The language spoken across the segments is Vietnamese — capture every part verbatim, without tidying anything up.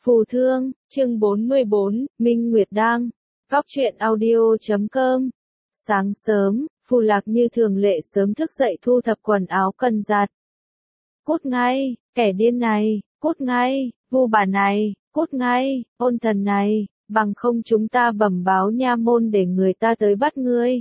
Phù Thương, chương bốn mươi bốn, Minh Nguyệt Đang. Góc truyện audio chấm com. Sáng sớm, Phù Lạc như thường lệ sớm thức dậy thu thập quần áo cần giặt. Cút ngay, kẻ điên này, cút ngay, vu bà này, cút ngay, ôn thần này, bằng không chúng ta bẩm báo nha môn để người ta tới bắt ngươi.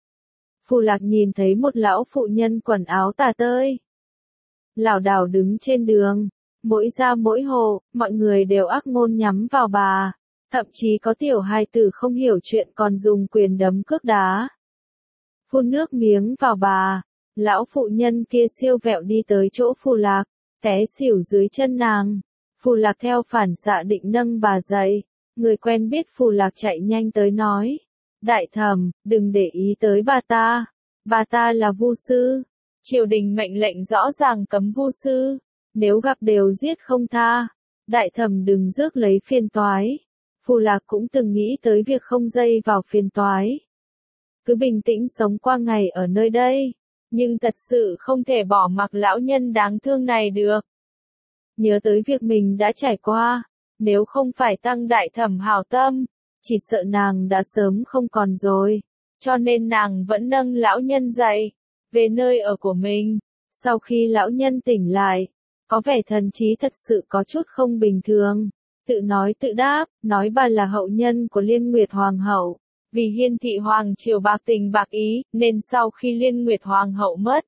Phù Lạc nhìn thấy một lão phụ nhân quần áo tả tơi, lảo đảo đứng trên đường. Mỗi ra mỗi hộ, mọi người đều ác ngôn nhắm vào bà. Thậm chí có tiểu hài tử không hiểu chuyện còn dùng quyền đấm cước đá. Phun nước miếng vào bà. Lão phụ nhân kia siêu vẹo đi tới chỗ Phù Lạc, té xỉu dưới chân nàng. Phù Lạc theo phản xạ định nâng bà dậy. Người quen biết Phù Lạc chạy nhanh tới nói. Đại thẩm, đừng để ý tới bà ta. Bà ta là vu sư. Triều đình mệnh lệnh rõ ràng cấm vu sư. Nếu gặp đều giết không tha. Đại thẩm đừng rước lấy phiền toái. Phù Lạc cũng từng nghĩ tới việc không dây vào phiền toái. Cứ bình tĩnh sống qua ngày ở nơi đây. Nhưng thật sự không thể bỏ mặc lão nhân đáng thương này được. Nhớ tới việc mình đã trải qua. Nếu không phải tăng đại thẩm hảo tâm, chỉ sợ nàng đã sớm không còn rồi. Cho nên nàng vẫn nâng lão nhân dậy, về nơi ở của mình. Sau khi lão nhân tỉnh lại, có vẻ thần trí thật sự có chút không bình thường. Tự nói tự đáp, nói bà là hậu nhân của Liên Nguyệt Hoàng hậu. Vì Hiên thị Hoàng triều bạc tình bạc ý, nên sau khi Liên Nguyệt Hoàng hậu mất,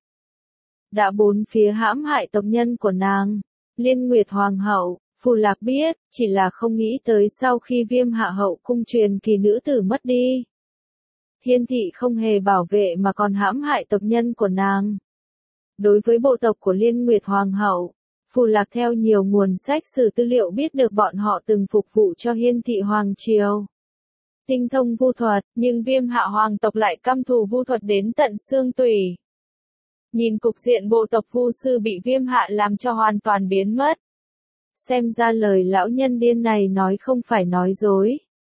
đã bốn phía hãm hại tộc nhân của nàng. Liên Nguyệt Hoàng hậu, Phù Lạc biết, chỉ là không nghĩ tới sau khi Viêm Hạ hậu cung truyền kỳ nữ tử mất đi. Hiên thị không hề bảo vệ mà còn hãm hại tộc nhân của nàng. Đối với bộ tộc của Liên Nguyệt Hoàng hậu, Phù Lạc theo nhiều nguồn sách sử tư liệu biết được bọn họ từng phục vụ cho Hiên thị Hoàng triều. Tinh thông vu thuật, nhưng Viêm Hạ hoàng tộc lại căm thù vu thuật đến tận xương tủy. Nhìn cục diện bộ tộc vu sư bị Viêm Hạ làm cho hoàn toàn biến mất. Xem ra lời lão nhân điên này nói không phải nói dối.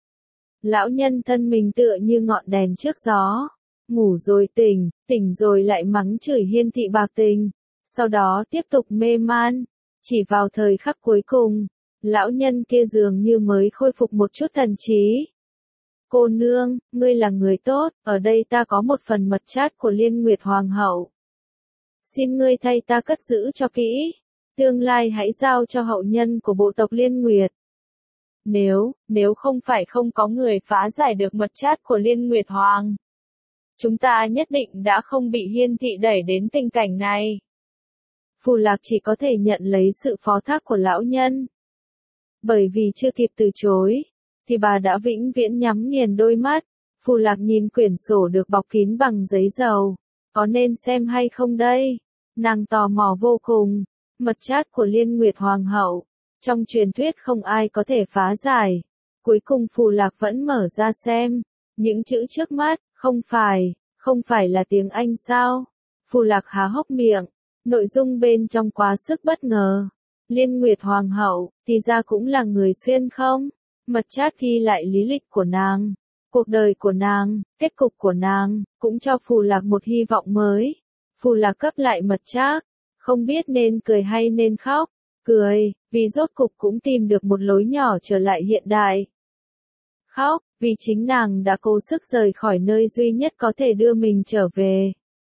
Lão nhân thân mình tựa như ngọn đèn trước gió. Ngủ rồi tỉnh, tỉnh rồi lại mắng chửi Hiên thị bạc tình. Sau đó tiếp tục mê man. Chỉ vào thời khắc cuối cùng, lão nhân kia dường như mới khôi phục một chút thần trí. Cô nương, ngươi là người tốt, ở đây ta có một phần mật chat của Liên Nguyệt Hoàng hậu. Xin ngươi thay ta cất giữ cho kỹ. Tương lai hãy giao cho hậu nhân của bộ tộc Liên Nguyệt. Nếu, nếu không phải không có người phá giải được mật chat của Liên Nguyệt Hoàng, chúng ta nhất định đã không bị Hiên thị đẩy đến tình cảnh này. Phù Lạc chỉ có thể nhận lấy sự phó thác của lão nhân. Bởi vì chưa kịp từ chối, thì bà đã vĩnh viễn nhắm nghiền đôi mắt. Phù Lạc nhìn quyển sổ được bọc kín bằng giấy dầu. Có nên xem hay không đây? Nàng tò mò vô cùng. Mật chat của Liên Nguyệt Hoàng hậu. Trong truyền thuyết không ai có thể phá giải. Cuối cùng Phù Lạc vẫn mở ra xem. Những chữ trước mắt, không phải, không phải là tiếng Anh sao? Phù Lạc há hốc miệng. Nội dung bên trong quá sức bất ngờ. Liên Nguyệt Hoàng hậu, thì ra cũng là người xuyên không? Mật chat ghi lại lý lịch của nàng, cuộc đời của nàng, kết cục của nàng, cũng cho Phù Lạc một hy vọng mới. Phù Lạc cấp lại mật chat, không biết nên cười hay nên khóc. Cười, vì rốt cục cũng tìm được một lối nhỏ trở lại hiện đại. Khóc, vì chính nàng đã cố sức rời khỏi nơi duy nhất có thể đưa mình trở về.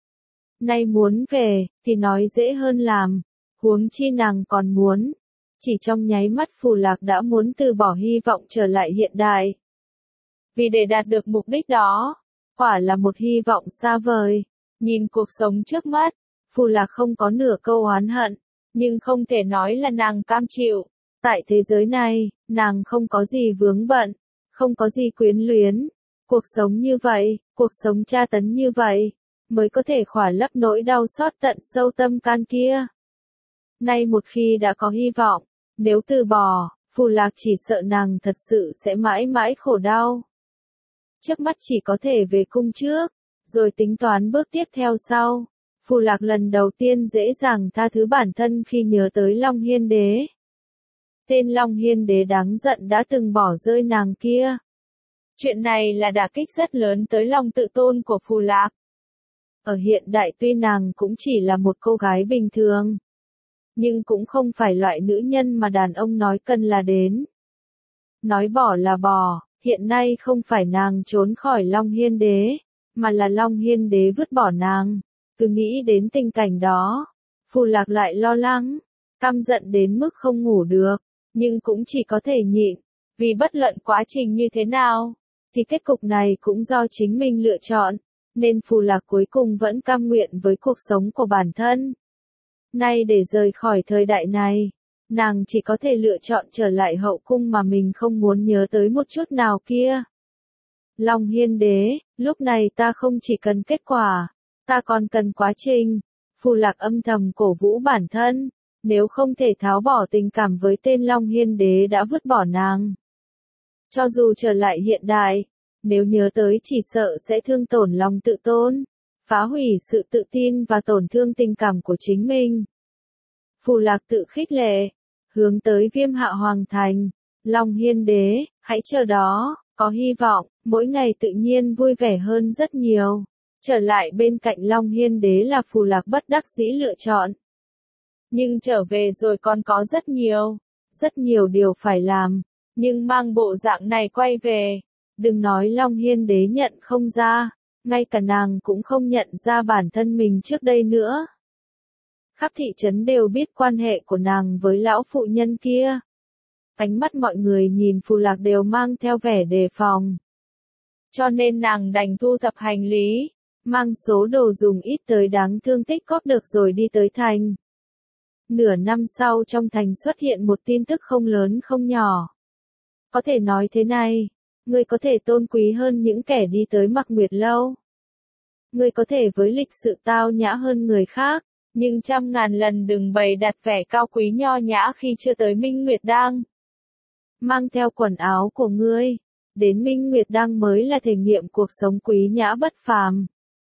Nay muốn về, thì nói dễ hơn làm, huống chi nàng còn muốn. Chỉ trong nháy mắt Phù Lạc đã muốn từ bỏ hy vọng trở lại hiện đại. Vì để đạt được mục đích đó, quả là một hy vọng xa vời. Nhìn cuộc sống trước mắt, Phù Lạc không có nửa câu oán hận, nhưng không thể nói là nàng cam chịu. Tại thế giới này, nàng không có gì vướng bận, không có gì quyến luyến. Cuộc sống như vậy, cuộc sống tra tấn như vậy, mới có thể khỏa lấp nỗi đau xót tận sâu tâm can kia. Nay một khi đã có hy vọng, nếu từ bỏ, Phù Lạc chỉ sợ nàng thật sự sẽ mãi mãi khổ đau. Trước mắt chỉ có thể về cung trước, rồi tính toán bước tiếp theo sau. Phù Lạc lần đầu tiên dễ dàng tha thứ bản thân khi nhớ tới Long Hiên Đế. Tên Long Hiên Đế đáng giận đã từng bỏ rơi nàng kia. Chuyện này là đả kích rất lớn tới lòng tự tôn của Phù Lạc. Ở hiện đại tuy nàng cũng chỉ là một cô gái bình thường, nhưng cũng không phải loại nữ nhân mà đàn ông nói cần là đến. Nói bỏ là bỏ, hiện nay không phải nàng trốn khỏi Long Hiên Đế, mà là Long Hiên Đế vứt bỏ nàng. Cứ nghĩ đến tình cảnh đó, Phù Lạc lại lo lắng, căm giận đến mức không ngủ được, nhưng cũng chỉ có thể nhịn, vì bất luận quá trình như thế nào, thì kết cục này cũng do chính mình lựa chọn, nên Phù Lạc cuối cùng vẫn cam nguyện với cuộc sống của bản thân. Nay để rời khỏi thời đại này, nàng chỉ có thể lựa chọn trở lại hậu cung mà mình không muốn nhớ tới một chút nào kia. Long Hiên Đế, lúc này ta không chỉ cần kết quả, ta còn cần quá trình. Phù Lạc âm thầm cổ vũ bản thân, nếu không thể tháo bỏ tình cảm với tên Long Hiên Đế đã vứt bỏ nàng. Cho dù trở lại hiện đại, nếu nhớ tới chỉ sợ sẽ thương tổn lòng tự tôn, phá hủy sự tự tin và tổn thương tình cảm của chính mình. Phù Lạc tự khích lệ, hướng tới Viêm Hạ Hoàng Thành. Long Hiên Đế, hãy chờ đó, có hy vọng, mỗi ngày tự nhiên vui vẻ hơn rất nhiều. Trở lại bên cạnh Long Hiên Đế là Phù Lạc bất đắc dĩ lựa chọn. Nhưng trở về rồi còn có rất nhiều, rất nhiều điều phải làm, nhưng mang bộ dạng này quay về, đừng nói Long Hiên Đế nhận không ra, ngay cả nàng cũng không nhận ra bản thân mình trước đây nữa. Khắp thị trấn đều biết quan hệ của nàng với lão phụ nhân kia. Ánh mắt mọi người nhìn Phù Lạc đều mang theo vẻ đề phòng. Cho nên nàng đành thu thập hành lý, mang số đồ dùng ít tới đáng thương tích góp được rồi đi tới thành. Nửa năm sau trong thành xuất hiện một tin tức không lớn không nhỏ. Có thể nói thế này, ngươi có thể tôn quý hơn những kẻ đi tới Mặc Nguyệt Lâu. Ngươi có thể với lịch sự tao nhã hơn người khác, nhưng trăm ngàn lần đừng bày đặt vẻ cao quý nho nhã khi chưa tới Minh Nguyệt Đăng. Mang theo quần áo của ngươi, đến Minh Nguyệt Đăng mới là thể nghiệm cuộc sống quý nhã bất phàm.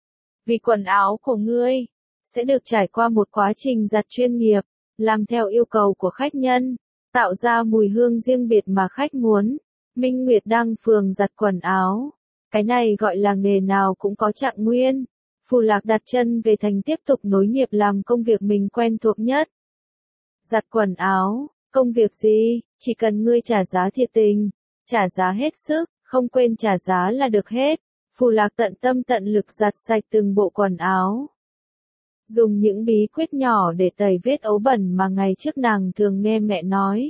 Vì quần áo của ngươi sẽ được trải qua một quá trình giặt chuyên nghiệp, làm theo yêu cầu của khách nhân, tạo ra mùi hương riêng biệt mà khách muốn. Minh Nguyệt Đăng phường giặt quần áo, cái này gọi là nghề nào cũng có trạng nguyên. Phù Lạc đặt chân về thành tiếp tục nối nghiệp làm công việc mình quen thuộc nhất. Giặt quần áo, công việc gì, chỉ cần ngươi trả giá thiệt tình, trả giá hết sức, không quên trả giá là được hết. Phù Lạc tận tâm tận lực giặt sạch từng bộ quần áo. Dùng những bí quyết nhỏ để tẩy vết ấu bẩn mà ngày trước nàng thường nghe mẹ nói.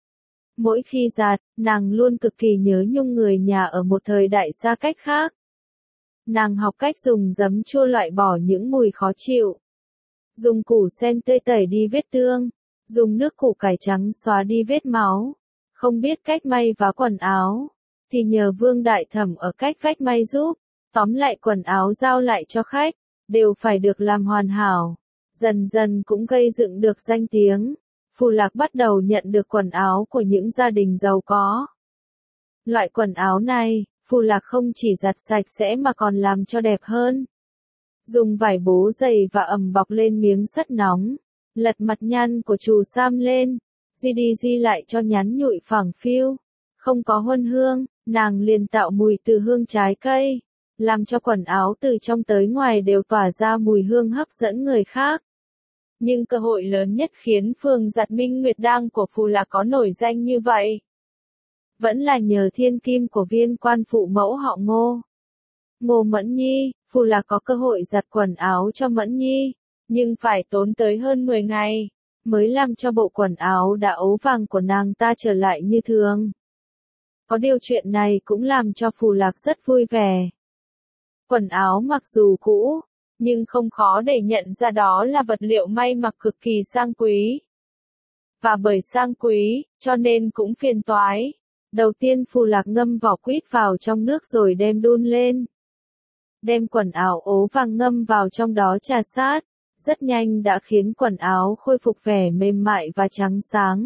Mỗi khi giặt, nàng luôn cực kỳ nhớ nhung người nhà ở một thời đại xa cách khác. Nàng học cách dùng giấm chua loại bỏ những mùi khó chịu. Dùng củ sen tươi tẩy đi vết thương. Dùng nước củ cải trắng xóa đi vết máu. Không biết cách may vá quần áo, thì nhờ Vương Đại Thẩm ở cách vách may giúp. Tóm lại quần áo giao lại cho khách, đều phải được làm hoàn hảo. Dần dần cũng gây dựng được danh tiếng. Phù Lạc bắt đầu nhận được quần áo của những gia đình giàu có. Loại quần áo này, Phù Lạc không chỉ giặt sạch sẽ mà còn làm cho đẹp hơn. Dùng vải bố dày và ẩm bọc lên miếng sắt nóng, lật mặt nhăn của chù sam lên, di đi di lại cho nhắn nhụi phẳng phiu. Không có huân hương, nàng liền tạo mùi từ hương trái cây, làm cho quần áo từ trong tới ngoài đều tỏa ra mùi hương hấp dẫn người khác. Nhưng cơ hội lớn nhất khiến phường giặt Minh Nguyệt Đăng của Phù Lạc có nổi danh như vậy, vẫn là nhờ thiên kim của viên quan phụ mẫu họ Ngô. Ngô Mẫn Nhi, Phù Lạc có cơ hội giặt quần áo cho Mẫn Nhi, nhưng phải tốn tới hơn mười ngày, mới làm cho bộ quần áo đã ấu vàng của nàng ta trở lại như thường. Có điều chuyện này cũng làm cho Phù Lạc rất vui vẻ. Quần áo mặc dù cũ, nhưng không khó để nhận ra đó là vật liệu may mặc cực kỳ sang quý. Và bởi sang quý, cho nên cũng phiền toái. Đầu tiên Phù Lạc ngâm vỏ quýt vào trong nước rồi đem đun lên. Đem quần áo ố vàng ngâm vào trong đó trà sát, rất nhanh đã khiến quần áo khôi phục vẻ mềm mại và trắng sáng.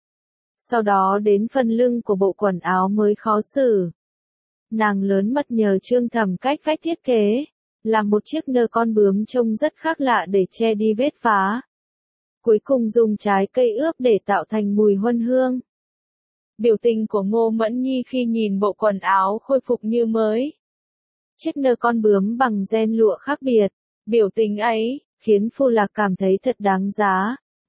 Sau đó đến phần lưng của bộ quần áo mới khó xử. Nàng lớn mật nhờ Trương Thẩm cách vách thiết kế, làm một chiếc nơ con bướm trông rất khác lạ để che đi vết phá. Cuối cùng dùng trái cây ướp để tạo thành mùi huân hương. Biểu tình của Ngô Mẫn Nhi khi nhìn bộ quần áo khôi phục như mới. Chiếc nơ con bướm bằng ren lụa khác biệt, biểu tình ấy, khiến Phù Lạc cảm thấy thật đáng giá.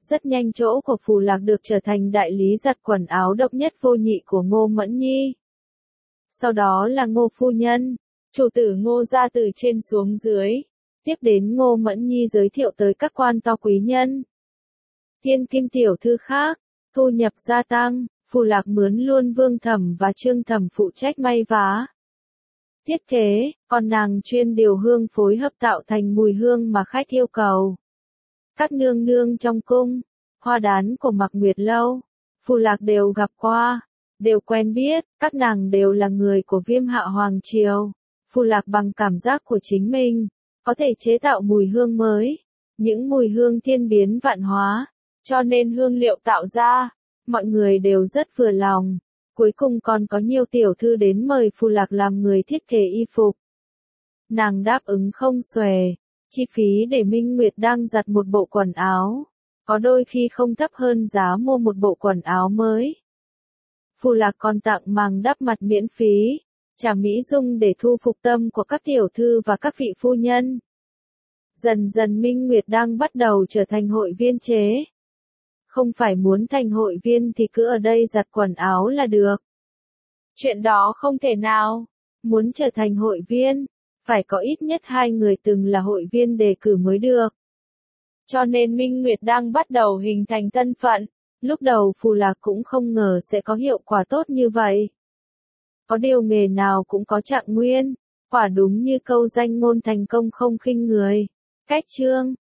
Rất nhanh chỗ của Phù Lạc được trở thành đại lý giặt quần áo độc nhất vô nhị của Ngô Mẫn Nhi. Sau đó là Ngô phu nhân, chủ tử Ngô gia từ trên xuống dưới. Tiếp đến Ngô Mẫn Nhi giới thiệu tới các quan to quý nhân. Thiên kim tiểu thư khác, thu nhập gia tăng, Phù Lạc mướn luôn Vương Thẩm và Trương Thẩm phụ trách may vá, thiết kế, còn nàng chuyên điều hương phối hợp tạo thành mùi hương mà khách yêu cầu. Các nương nương trong cung, hoa đán của Mạc Nguyệt Lâu, Phù Lạc đều gặp qua, đều quen biết, các nàng đều là người của Viêm Hạ Hoàng Triều. Phù Lạc bằng cảm giác của chính mình, có thể chế tạo mùi hương mới, những mùi hương thiên biến vạn hóa, cho nên hương liệu tạo ra, mọi người đều rất vừa lòng. Cuối cùng còn có nhiều tiểu thư đến mời Phù Lạc làm người thiết kế y phục. Nàng đáp ứng không xuể, chi phí để Minh Nguyệt đang giặt một bộ quần áo, có đôi khi không thấp hơn giá mua một bộ quần áo mới. Phù Lạc còn tặng màng đắp mặt miễn phí, trà mỹ dung để thu phục tâm của các tiểu thư và các vị phu nhân. Dần dần Minh Nguyệt đang bắt đầu trở thành hội viên chế. Không phải muốn thành hội viên thì cứ ở đây giặt quần áo là được. Chuyện đó không thể nào. Muốn trở thành hội viên, phải có ít nhất hai người từng là hội viên đề cử mới được. Cho nên Minh Nguyệt đang bắt đầu hình thành thân phận. Lúc đầu Phù Lạc cũng không ngờ sẽ có hiệu quả tốt như vậy. Có điều nghề nào cũng có trạng nguyên, quả đúng như câu danh ngôn thành công không khinh người. Cách chương